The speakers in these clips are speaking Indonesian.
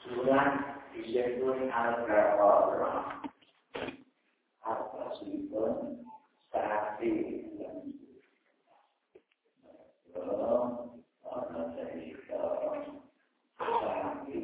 Surat disebut Al-Baqarah. Apa sebutun sapi yang orang cerita sapi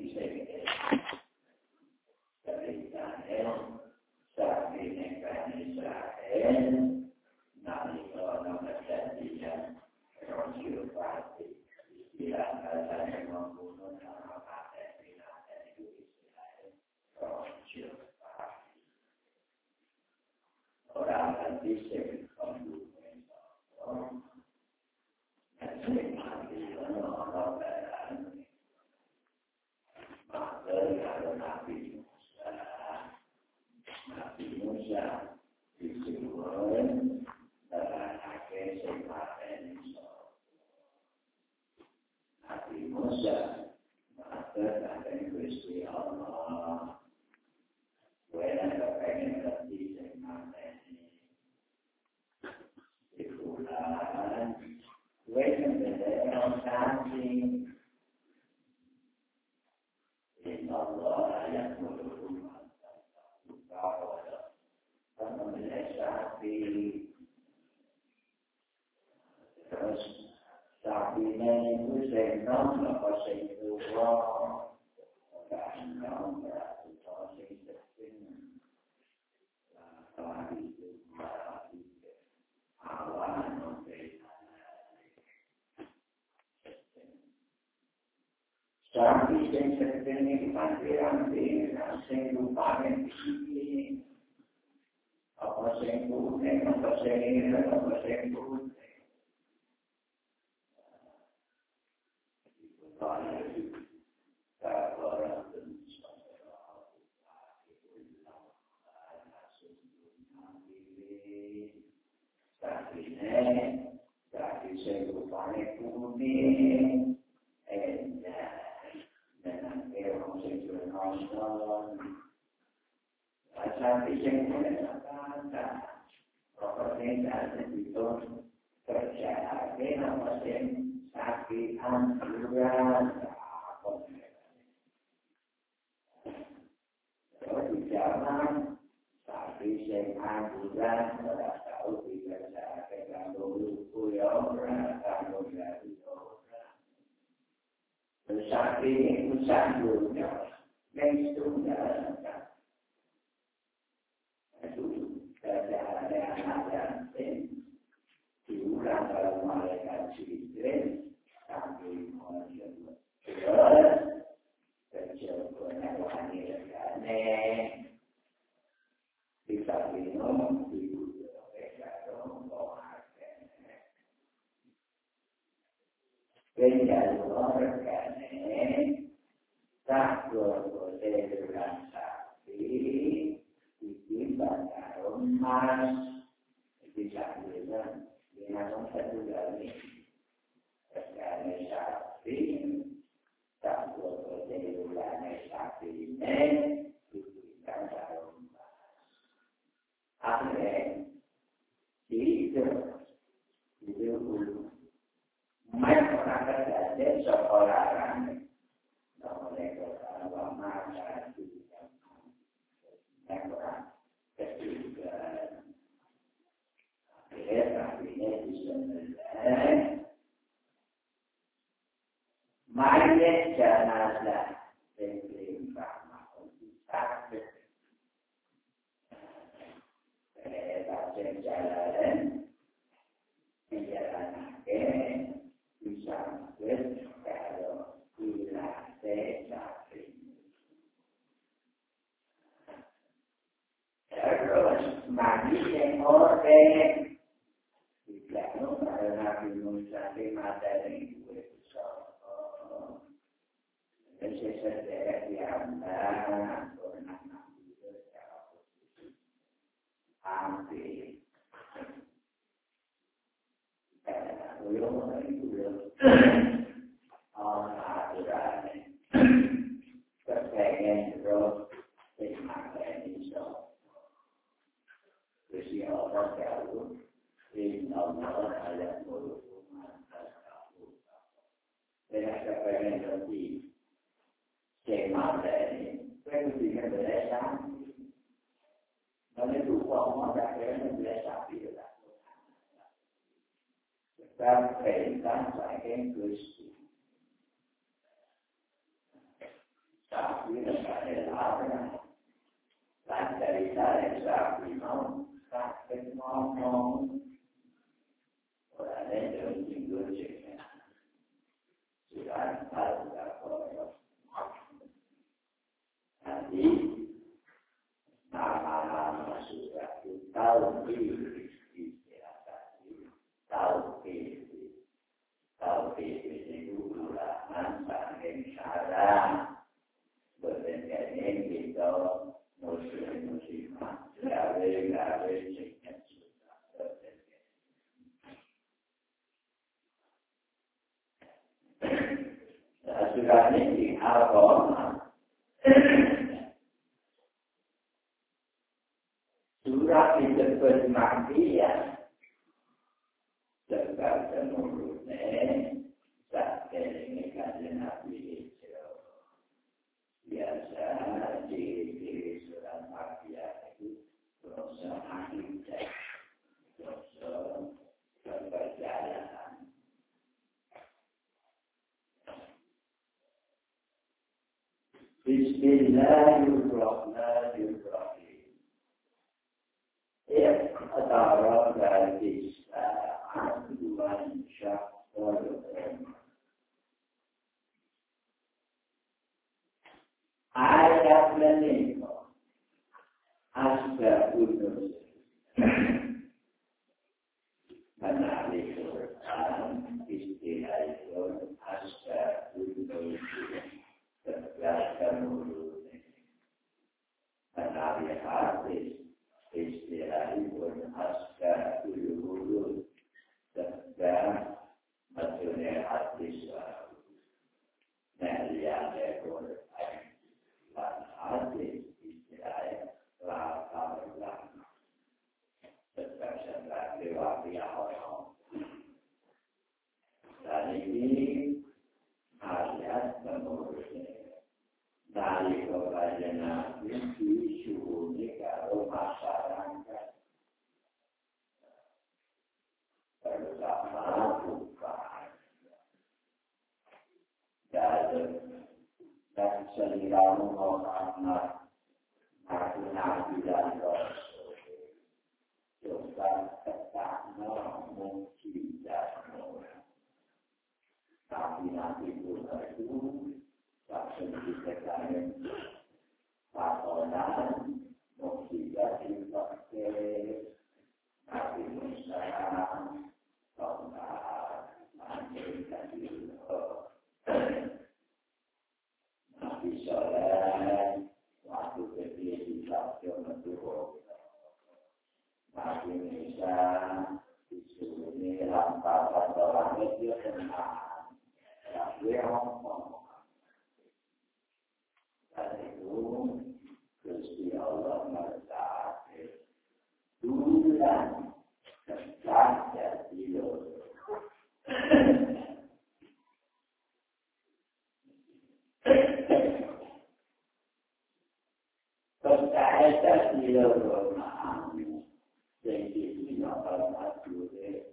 dari Israel, sapi negara Israel, nalika nama jadinya Rasul Pati, istilah bahasa yang membunuh nama paten binatang itu Israel, Rasul Pati. Orang nanti saya membunuh orang, dan saya mengambil orang baran, maka kalau Nabi Musa disuruh dengan akhir sempaten Nabi Musa maka akan Gusti Allah wena kepengen lebih sempaten ikutan wena berdekat kasih Inna Allah yang berhubungan sapi terus sapinya itu senang apa itu kan berarti proses testing itu awan sapi yang seperti ini sing lupa ini apa sengkuh, apa sengir, apa sengkuh. Kalau orang tapi sengkuh panik putih, dan orang sengkuh nonton. Sapi sengkuh propertinya itu kerja nama sapi anjuran kalau di zaman sapi anjuran pada tahu tidak saya dulu orang dari orang sapi itu sanggulnya menstrunya ada diulang kalau malaikat Jibril sambil menjadi terjadinya wanita bisa minum ibu berkata penjaluan tak boleh sapi ditimpa emas bisa bilang dengan satu dari sekali sapi tak boleh diulangi sapi ini diberikan dalam emas. Akhirnya itu mereka kerja seorang mereka kalau masa mereka ketiga akhirnya bisa melihat mayat jenazah yang ramah sakit pasien jalan menjalankan bisa kalau bila sakit terus mandi yang orang tidak pada Nabi Musa di materi itu sesuatu yang pernah Nabi secara positif hampir aturan kepengen terus di materi itu Gusti Allah jauh Inna Allah ayat berhubungan dengan kepengen lebih semata sampai saking Gusti. Tapi nek ana lan dari sapi mau sakit ngomong ora ada tinggal cek sudah ada nanti nama sudah tahu diri tahu itu ulaman saking syarah berdengannya kita muslimah gawe ceknya sudah berdengan sudah ini apa surah disebut makian sebab menurutnya saat ini kajian Nabi itu biasa di surah makian itu proses akidah proses kepercayaan Bismillahirrahmanirrahim. Iqtara dari aduan syahwal ayat menikah asbabun nuzul menarik Quran istilah itu asbabun nuzul terbiasa mulutnya menarik hadis istilah itu asbabun nuzul terbiasa maksudnya hadis yang Quran dan hadis istilah la terbiasa lewat orang dan ini ayat menurutnya dari kepada Nabi disuruhnya kalau masyarakat bersama bukan dan seliramu Muhammad aku Nabi dan Rasul coba katakanlah mukjizat Nabi itu langsung dikatakan patonan mukjizat dipakai Nabi Musa tongkat menjadikan Nabi Soleh waktu kecil di stasiun Madura Nabi Musa disuruh ini lampasan orang itu tenang Nabi ngomong dan itu Gusti Allah meletakkan bulan saja di luar percaya di luar ma'amu jadi sinopal madure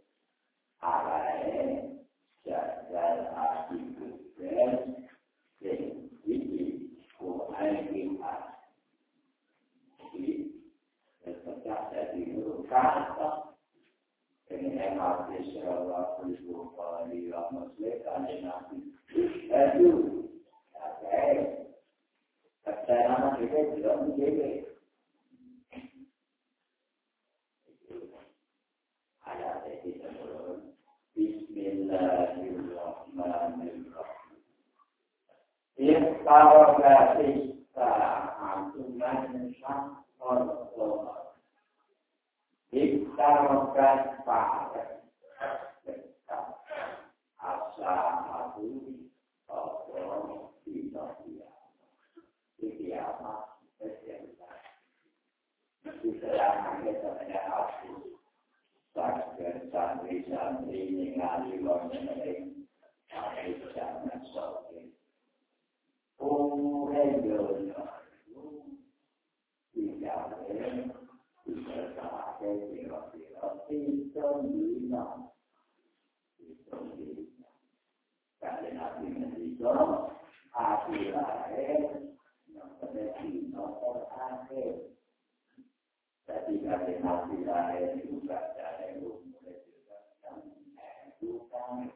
alae jagal hati bukan dan ini kuai kita jadi percaya di luar kata dengan hati serawak berbuka di muslim dan nabi itu percaya nama kita tidak menjadi ayat ini sebelum Bismillahirrahmanirrahim. Iqtarabat as-sa'atu wanshaqqal qamar. Iqtarabat as-sa'atu qamar di kiamat terjadi. Sekarang kita melihat santri-santri ningali orang-orang yang jangan sopan. Oh, hidupnya tidak bisa pakai kira-kira 9 bisa hati lahir yang berarti nomor akhir. Jadi hati lahir juga dari umur juga yang bukan.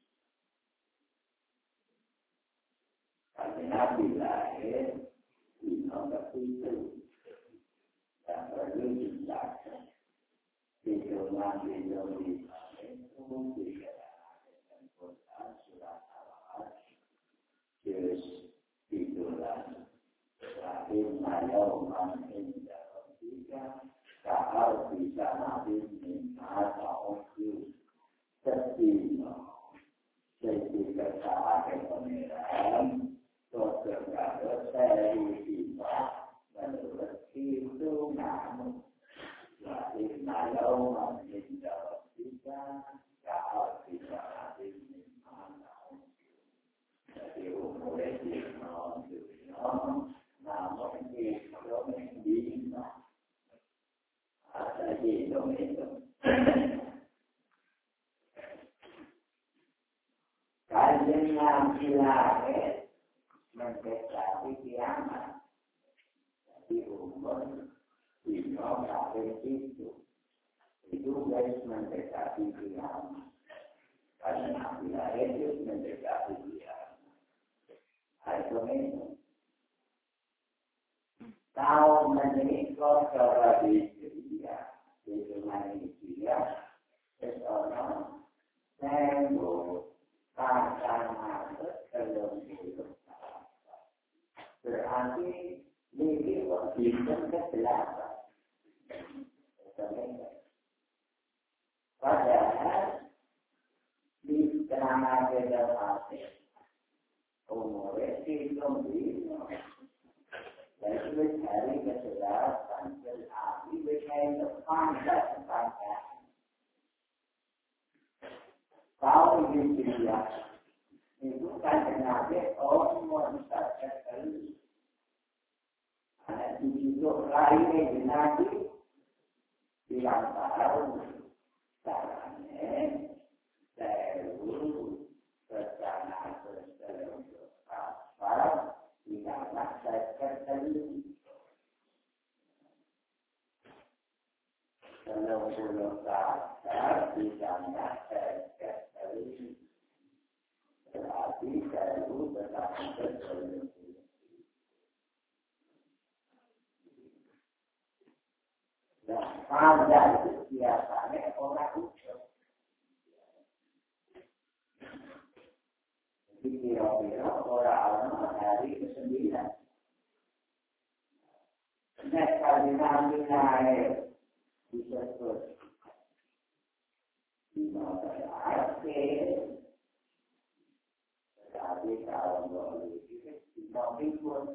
Hati lahir di nomor itu yang perlu dijaga. Hidupan Indonesia itu dikatakan Quran surat Al-Hajj juz 17 Rahim Ayawman Indah Rabbika Ka'al Bisa Nabi Minna Ta'udhu Sedino Sedika Sa'akai Pemeran Sosegara Seri Bisa Menurut itu namun Lahir malau menjadi kita, kalau kita hadir di mana, jadi umur itu namun di Indonesia ada di Indonesia. Kajian yang lahir mendekati kiamat, jadi umur Bino kafir itu guys mendekati kiamat. Karena bila itu mendekati kiamat. Itu itu. Tahu menikah cara dia, itu manusia, seorang sembuh tanpa masuk ke dalam hidup. Berarti ini bisa kejelasan. Padahal di tengah beda hati umur itu belum jadi mencari kejelasan berarti mencari panjang kalau di dunia itu kan kenapa umur terkecil ada tujuh lainnya dinasti yang tahu caranya seru bersama apa tidak saya terkendali kalau tak tidak saya terkendali berarti seru bersama ada itu biasanya orang ucap. Jadi kira-kira orang hari ke-9. Nah, kali nanti naik disebut di masa akhir. Tetapi kalau boleh tidak ikut.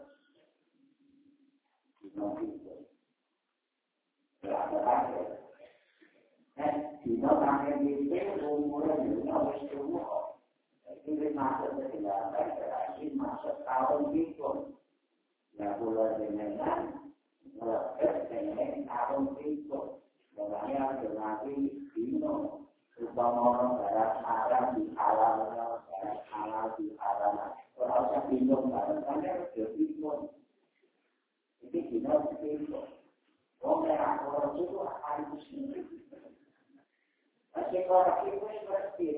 Terakhir. Di mana itu umurnya harus semua. Ini masuk ke dalam berarti masuk tahun itu. Yang pulau dengan melekat dengan tahun itu. Makanya berarti dino. Supaya barang haram di halal, barang halal di haram. Kalau saya bingung barangnya sudah bingung. Ini dino itu. Orang itu akan sendiri. Masih orang itu seperti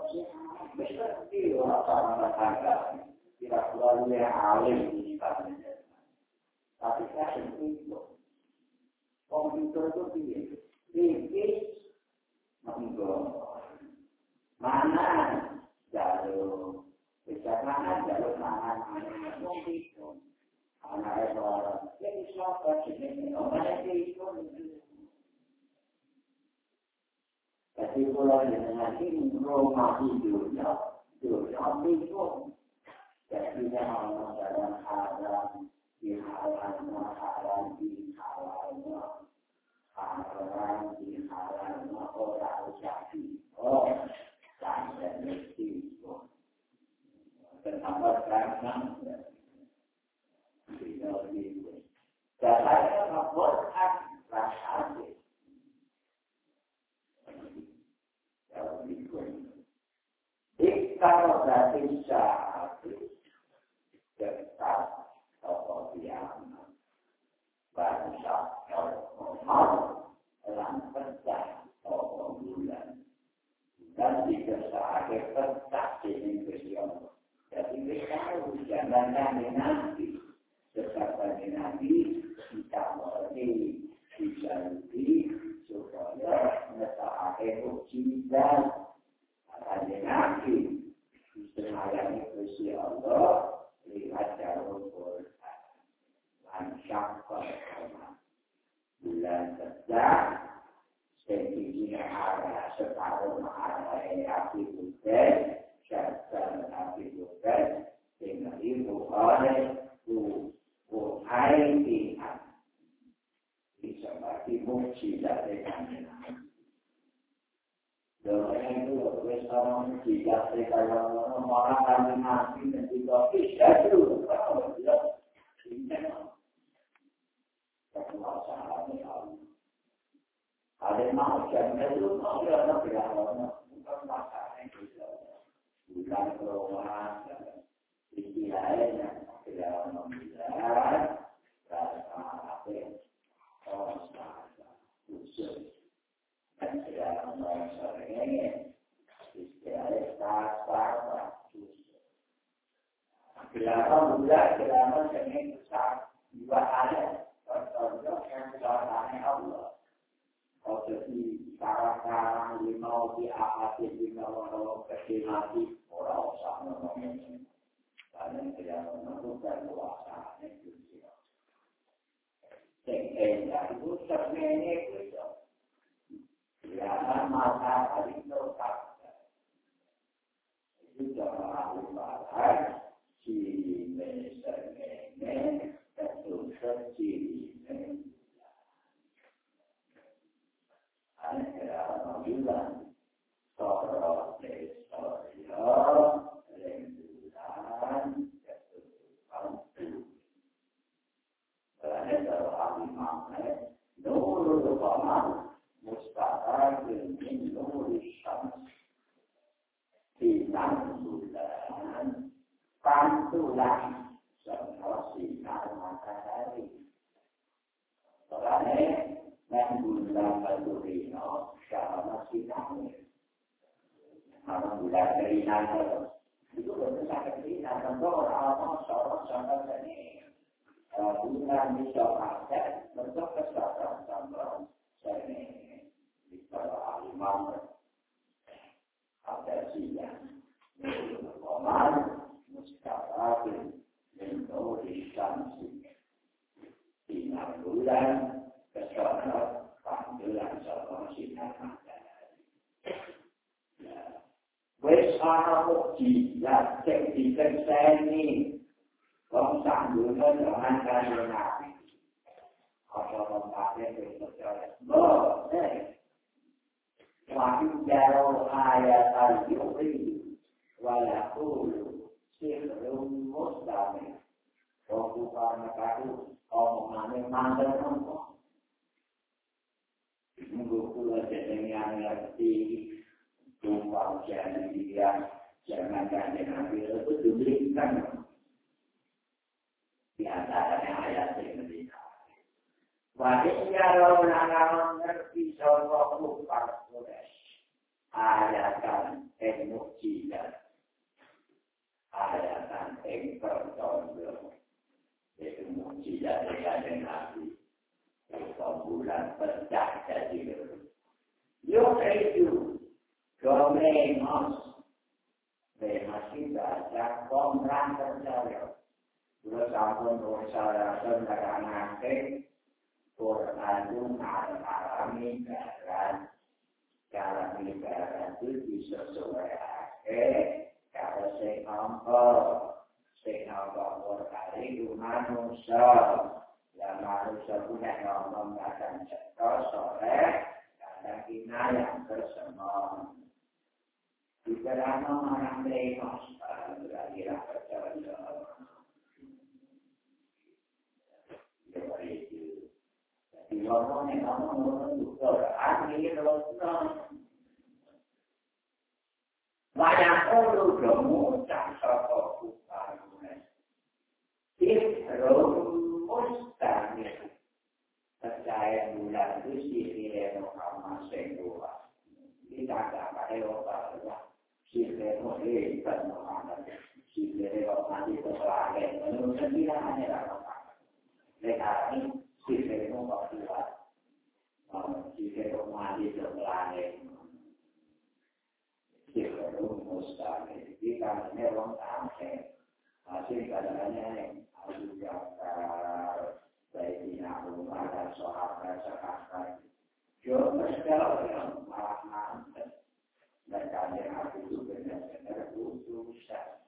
orang tangga tidak selalu yang alim di sana. Tapi saya itu, komputer itu pilih, mana jalur, bisa mana jalur mana komputer. Anak orang jadi siapa sih? Orang itu. Jadi pulau dengan ini rumah hidupnya, hidupnya itu. Jadi orang dalam haram, di haramnya, haram di haramnya, haram di haramnya orang jadi. Oh, sampai mesti itu. Kenapa karena Dasarnya membuatkan rasa kalau berarti syahadat bulan nanti sesaat nanti kita mengerti bisa lebih supaya menetapkan mukjizat akan nanti melayani Gusti Allah lihat jalur Quran lancar bulan sedang sehingga ada separuh ada api putih dan api putih dengan ibu oleh Tuhan bisa berarti mukjizat dengan doa itu bersama mukjizat kalau orang kami nanti dan juga bisa itu kalau tidak ini kekuasaan Allah ada macam itu ada berapa bukan masalah itu bukan keluar istilahnya dalam membilang rasa apa khusus dan dalam masalahnya istilahnya rasa khusus dalam dalam seni besar dua ada contoh yang besarnya Allah seperti sekarang lima di atas lima orang kecil orang sama orang dan tidak menemukan kuasa itu. Sehingga itu sebenarnya itu. Jangan masa hari itu itu jangan lupa ciri mesennya itu ciri ada bilang sorot نور القمر مستقر من نور الشمس في bulan pantulan seperti matahari. Soalnya dan bulan Valentino sama sinar. Kalau bulan Valentino itu bersama kita tentu orang sorot sampai ini. Bukan bisa pakai bentuk kesadaran sama seni di bawah imam ada siang koman mustaqil bentuk distansi sinar bulan kesadaran panggilan sama sinar matahari. Wes ana mukjizat sing dikerseni Wong sambungan dengan kalian nabi. Kalau memakai berbicara, wahyu jauh ayat al-yuri, walakulu sirrum mustamil. Wong bukan kadu, omongannya mandel ngomong. Minggu pula jadi yang ngerti, tumpang jadi dia, jangan kalian nabi itu diberikan. Di antaranya ayat ini. Wahai orang ngerti semua kufar Quraisy, ayatan mukjizat, ayatan pertolongan, itu mukjizat dari Nabi. Bulan pecah jadi itu domemos, masih ada komran terjadi. Bersama dosa sembarangan Quran itu mengalami cara negara itu disesuaikan cara sehingga Quran itu manusia yang manusia punya ngomong akan cetos oleh karena kita yang bersama di dalam orang lemos berakhirlah percaya ngomongnya ngomong juga ahli Rasul. Banyak orang mengucap satu kalimat. Isrum mustamil. Percaya bulan itu sihir Muhammad Sengguwa. Tidak ada orang sihir Muhammad Muhammad. Sihir Muhammad itu lahir Sembilan hanya dalam mereka ini sifat membuat sifat mandi terlalu sifat mustahil. Jika ini orang tampil, hasil kadarnya harus diangkat baik di rumah dan sahabat sahabat. Jo segala yang malah mereka yang itu benar-benar susah.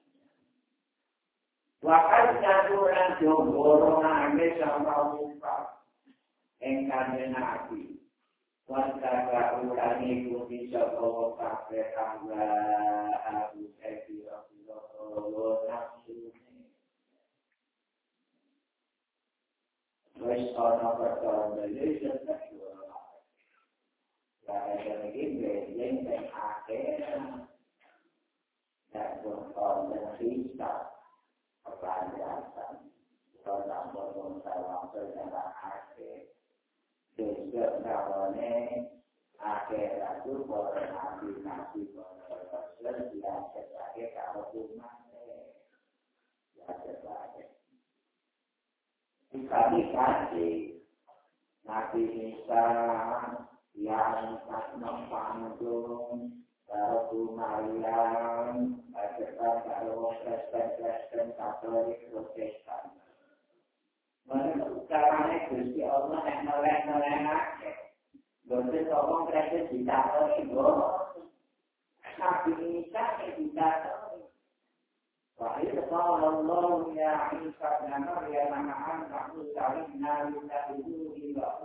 Waktu jatuhan jomblo nangis sama muka engkau nabi. Waktu ulangi budi sopo kafe tangga aku sekira kilo nafsu. Wes ono perkara dari seksual. Karena lagi beli dan akhirnya dan berkorban kita. Perlanjasan, kalau berkonsalah secara akhir, sehingga kawannya akhir itu koordinasi berproses yang sebagai kalau umatnya, yang sebagai. Kami kasih Nabi Isa yang tak panggung. Kalau Maryam, kalau Kristen Katolik Protestan, menurut caranya Gusti Allah yang melek-melek, Gusti Allah Kristen dikatolik, Nabi Isa dikatolik. Wahai Allah ya Isa dan Maryam anak kamu saling nabi tahu hingga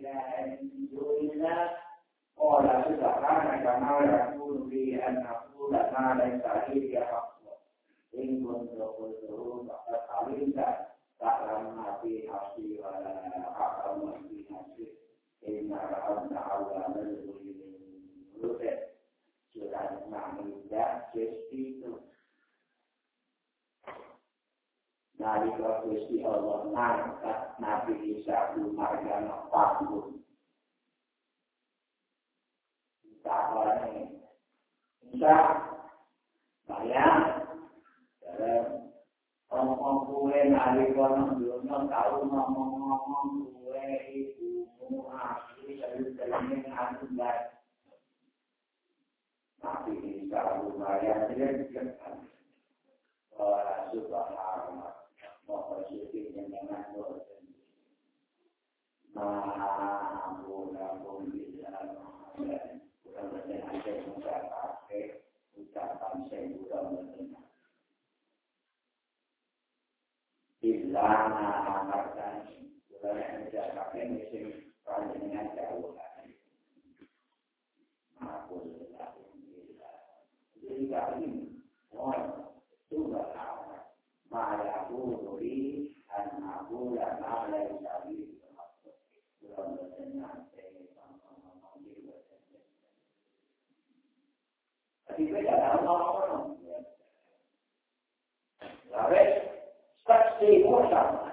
ila Olah sudah karena aku di anak bulan ada sahih ya Allah. Ingin untuk maka salinkan tak lama di hati wala akan di hati. Inna Allah melindungi mulut. Sudah mengikat itu. Dari Gusti Allah ngangkat Nabi Isa Maryam panggung. Tahu Isa, bayang, dalam ngomong kue hari konon dunia tahu ngomong kue itu asli dari asuhan. Nabi Isa lumayan kan, orang subhanallah, mau bersyukurnya dengan doa. Namun bisa mudah-mudahan saya bisa pakai ucapan saya mudah-mudahan. Bila amarkan, kalau yang saya pakai mesin panjangnya jauh lagi. Aku sudah bila. Jadi kali ini, sudah lama. Ma'alaku duri, anakku dan ma'alai sabi. Mudah-mudahan saya ngomong di luar. Tapi beda orang-orang. Lalu, saksi sama.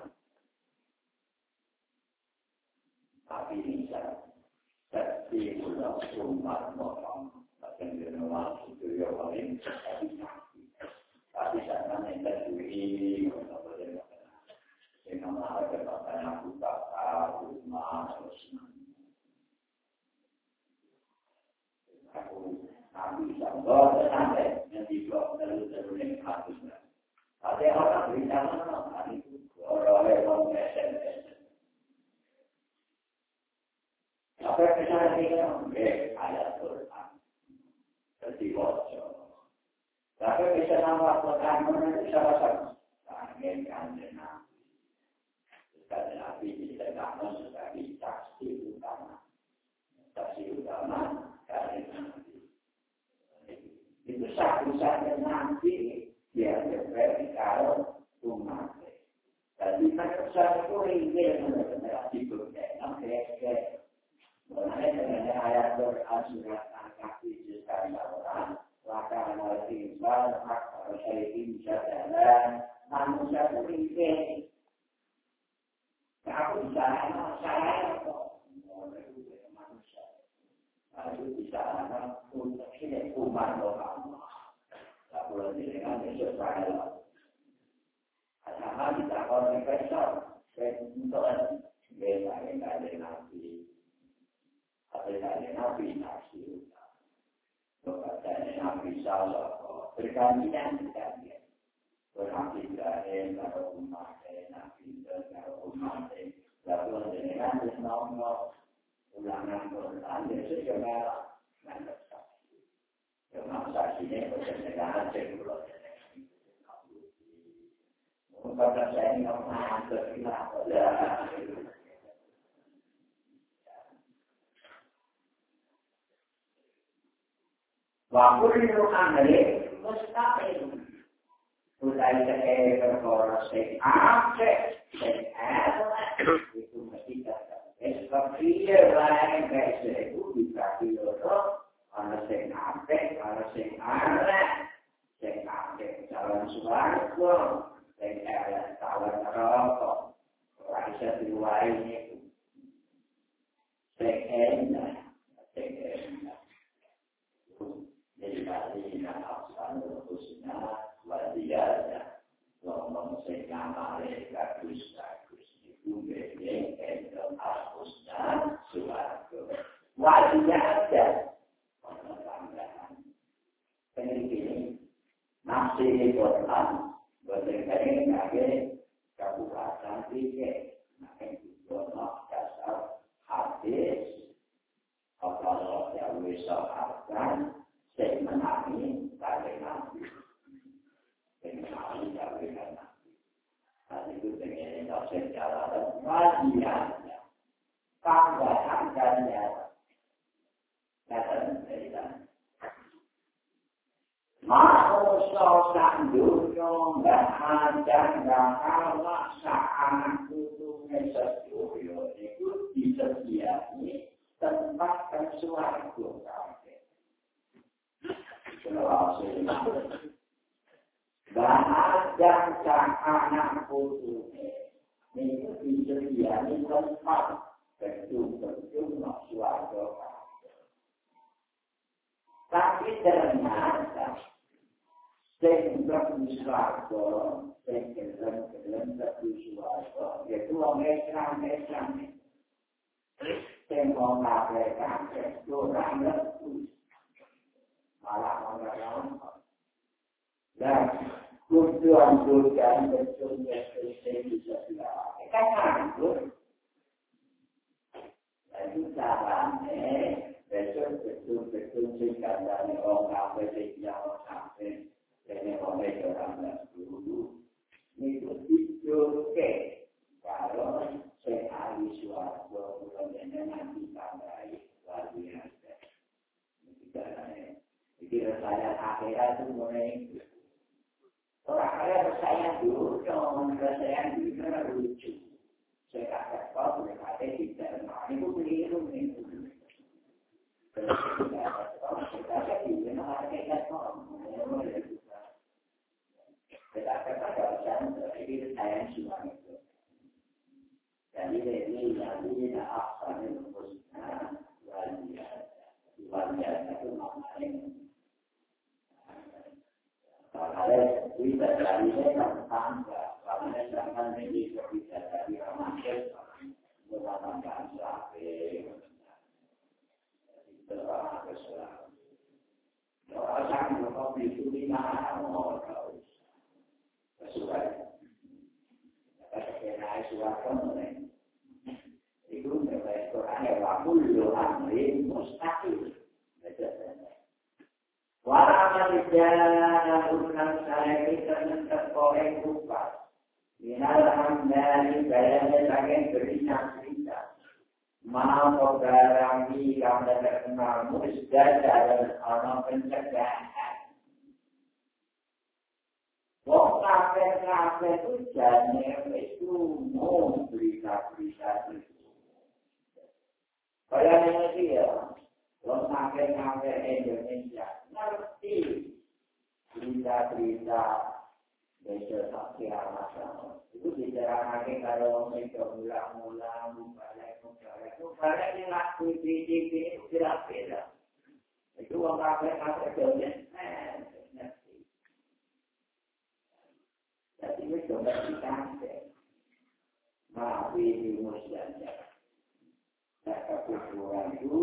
Tapi bisa. Saksi ulang umat orang. Bahkan dia nama itu yang paling tapi sana kita duit. Dengan harga bapak aku tak tahu. Aku Nabi Sallallahu sampai yang dibuat terus yang hadisnya. Ada orang beritahu nama itu orang SMS. Apa kesalahan ini? Ayat Quran. Terdiwajib. Tapi bisa nama Quran itu salah-salah. Angin kanjena. Sekali Nabi disebutkan sebagai saksi utama. Saksi utama dari Nabi. Itu satu-satunya nanti dia berarti kalau umat. Jadi macam satu ini benar-benar dibuat. Oke. Mulai dengan ayat berasurat angkat sekali orang. Maka nanti banyak saya bisa jalan manusia ini. Aku bisa saya kok manusia. Aku bisa untuk ini umat orang. Tak boleh dengan sesuatu. Sama kita kalau investor, untuk bela nabi, nabi nasi, kepada nabi sallallahu bergantian. Nabi Ibrahim, kalau umat, nabi kalau umat, lalu dengan nomor ulangan Quran itu juga manfaat. Manfaat ini berkenaan dengan pada saya ngomong terkira waktu itu amri mustaqim budaya perkara sing akeh sing elek itu mesti seperti lain guys itu bisa dilihat ana sing akeh ana sing elek sing akeh jalan suwarga sing elek jalan neraka ora bisa diwai niku sing enak Jadi asal husna wadiada ngomong sehingga mereka bagus itu beda dengan husna suatu wadiada tambahan ini masih Quran berdasarkan dari kabupaten tiga makin juga dasar hadis kalau yang bisa akan saya menangani pada nabi, menangani pada nabi. Nanti itu dengan sejarah wajibnya, tambahan dan nyata, dan cerita. Mau sosan dunia bahagian bahwa saat itu mesesuai itu disediakan tempat sesuatu kafe. Bahagian anak putu itu disediakan tempat berjum suatu kafe. Tapi ternyata sehingga suatu sehingga suatu yaitu Islam sehingga mereka kurang lebih malah orang dan tujuan betul-betul bisa dilakukan kan itu caranya betul-betul sehingga dari orang yang sampai dari orang dulu itu oke kalau sekali suatu bulan nanti tambahin lagi ada caranya. Jadi saya akhirat itu mulai orang kaya percaya dulu, jangan percaya dulu lucu. Saya kata kau boleh kata tidak, itu keliru itu. Kita juga nak ada kau, kita kata jangan jadi saya cuma itu. Jadi ini nak apa ni musnah wajah itu maknanya. Kalau kita dari tentang kalau jangan menjadi kita dari ramadan dalam bahasa itu bahasa orang yang itu di mana mau tahu sesuai karena suatu itu memang Quran yang waktu amrin mustaqil Walaupun jalan bukan saya kita terkorek lupa. Minalham dari gayanya bagian berinak cerita. Mau barang di yang terkenal musdad dan orang pencegahan. Wong kafe itu jadinya itu mau berita-berita itu. Bayangin dia. Wong kafe Indonesia ngerti berita-berita besok kira masalah itu diterangkan kalau mereka ulang-ulang balik yang laku di itu tidak beda itu wong kafe ngerti jadi ini coba kita maafin muslimnya. Nah, kekurangan itu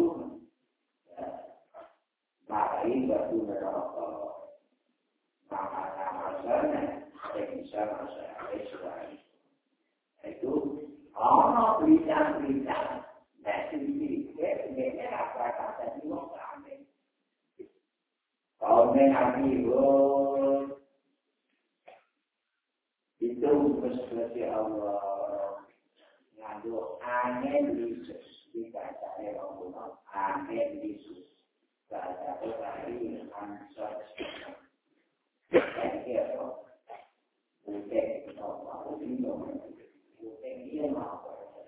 maafin batu merokok. Nama-nama sana, yang bisa masalah Islam. Itu berita-berita. Nah, ini apa kata di orang kami. Kalau mengaji itu seperti Allah ngadu angin Yesus dikata Allah angin Yesus kata hari ansor saya bukan Allah bukan dia mau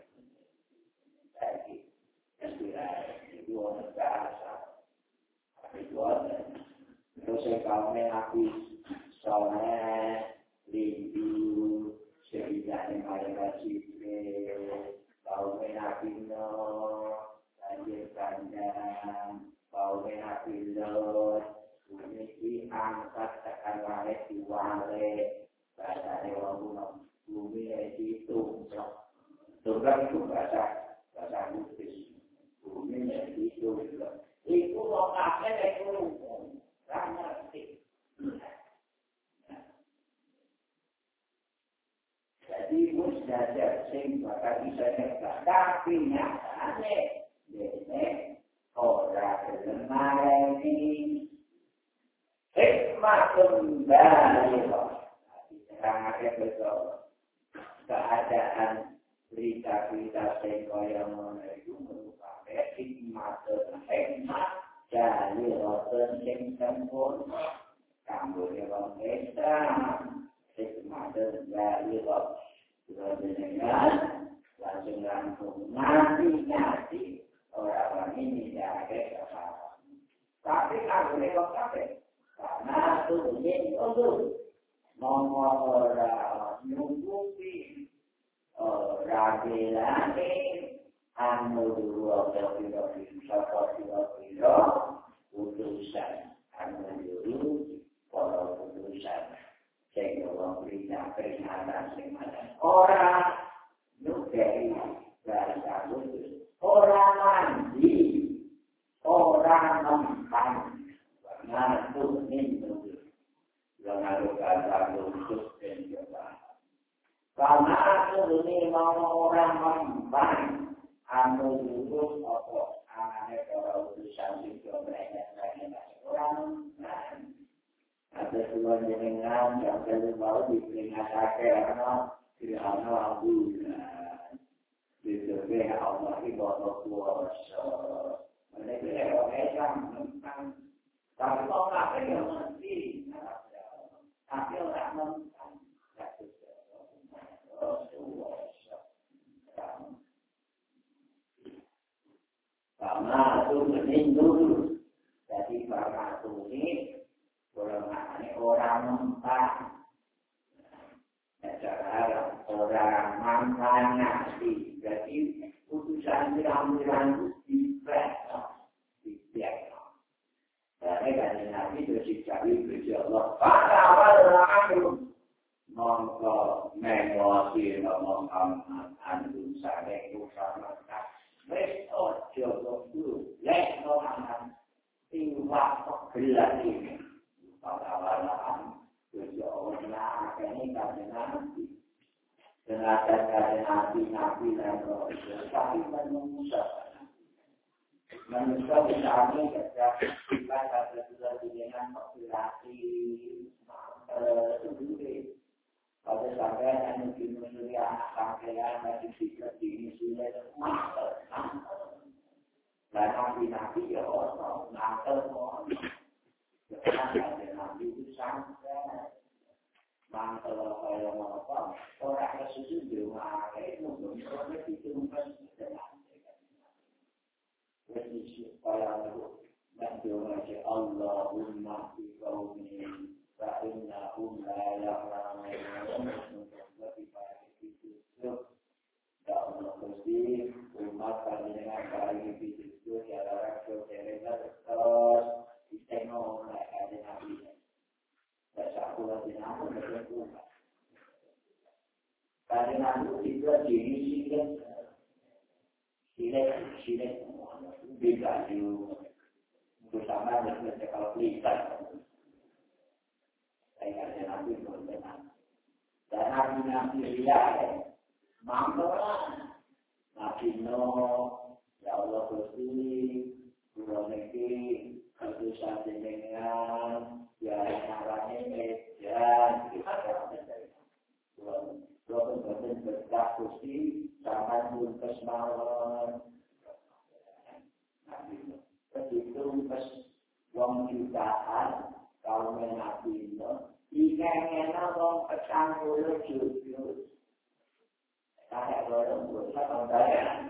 lagi itu orang bahasa itu ada terus kalau mengaji soalnya Lindu, sejarah Maya Cipre, Kau Menapino, Banjir Kandang, Kau Menapino, Bumi angkat tekan walet di walet, bahasa Dewa Gunung, Bumi itu, Tuhan itu bahasa Buddhis, Bumi itu, itu lokasinya itu, karena jadi musnah sing bakal bisa nyata tapi nyatane dene ora gelem ini hikmah kembali terangake betul keadaan berita-berita sing kaya ngono iku merupakan hikmah dari roten sing sempurna kanggo wong Islam hikmah dari dengan langsung nanti orang ini tidak ada tapi aku lewat kafe karena tuh ini untuk nomor nyukupi lagi anu dua kilo putusan anu dulu kalau putusan saya orang berita peringatan semacam orang nukeri bahasa khusus orang mandi orang mempan karena itu minum dengan kata khusus dan juga karena itu ini mau orang mempan anu dulu apa anaknya kalau urusan itu mereka orang mempan ada tuan jenengan yang perlu mau diperingatkan karena tidak ada Alhamdulillah disebut Allah ibadah puasa mereka orang tentang tapi kalau tak yang nanti tapi orang tentang karena itu menindul jadi karena itu ini orang mempan, orang mampan nasi. Jadi putusan diambil dibiak. Jadi kan nabi itu dicari kerja Allah. Pada awal aku mongko mengosi Muhammad andu sare usama. Besok jodoh dulu, lek Muhammad tiwak gelas ini. Awal-awalan tujuannya ini karena nanti dengan nabi dan tapi manusia bisa ini kita sudah dengan populasi sendiri pada sampai yang mungkin anak sampean masih tidak diisulah dan nabi ya orang nakal semua karena ada nabi itu sampai mantel kaya apa orang kesusun di rumah itu mungkin itu mungkin dengan Yesus kaya itu dan doa Allahumma fi qaumi fa innahum la ya'lamun lebih baik itu ya Allah Gusti umat panjenengan kali itu ya orang kerja terus istimewa ada nabi. Saya aku lagi namun berjumpa. Karena itu diri silet beda juga bersama dengan kalau pelita. Saya ada nabi berkenan. Dan nabi dia mampu lah. Nabi Nuh, ya Allah Gusti, Guru Niki, ketusan jenengan, ya narane medan, kita ada dari Walaupun berkah Gusti, jangan pun kesemawan. Begitu pas wong jutaan, kalau menapi itu, ingin-ingin wong petang puluh jujur. Saya belum berusaha membayar.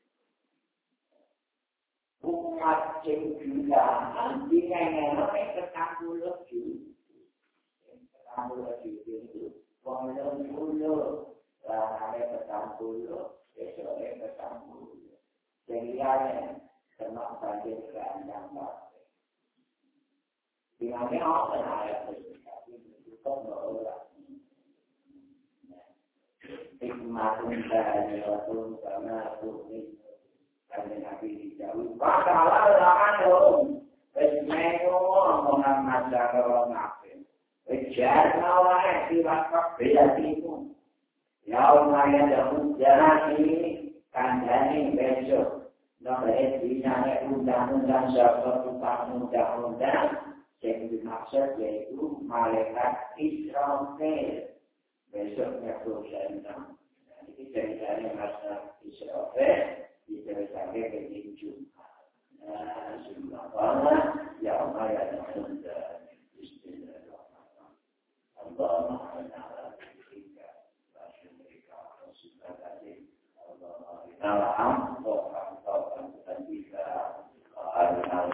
Umat yang jutaan, ingin-ingin wong petang puluh jujur. Petang puluh jujur itu. Wong puluh, ada petang puluh, besok petang puluh. Jadi ada termak banjir keandang pasti. Dengan apa ayat itu bukan orang. Hikmatun dari Rasul karena Tuhan karena Nabi dijauh. Padahal ada Esmeko Muhammad Jawa Nabi. Jangan awak silakan beliau. Ya Allah yang jalan ini kandani besok. Nomor dinanya undang-undang suatu undang-undang yang dimaksud yaitu malaikat Israfil. Besoknya berusaha. Ini dari masa Israfil diceritakan ke Jumat. Subhanallah ya Allah ya Tuhan. Allahumma ala dzikra wa syukrika wa husni ibadatik. Allahumma